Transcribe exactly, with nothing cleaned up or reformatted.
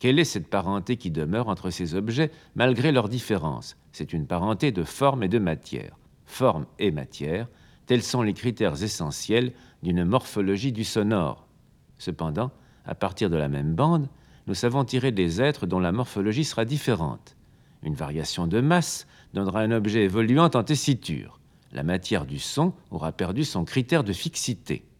Quelle est cette parenté qui demeure entre ces objets malgré leurs différences? C'est une parenté de forme et de matière. Forme et matière, tels sont les critères essentiels d'une morphologie du sonore. Cependant, à partir de la même bande, nous savons tirer des êtres dont la morphologie sera différente. Une variation de masse donnera un objet évoluant en tessiture. La matière du son aura perdu son critère de fixité.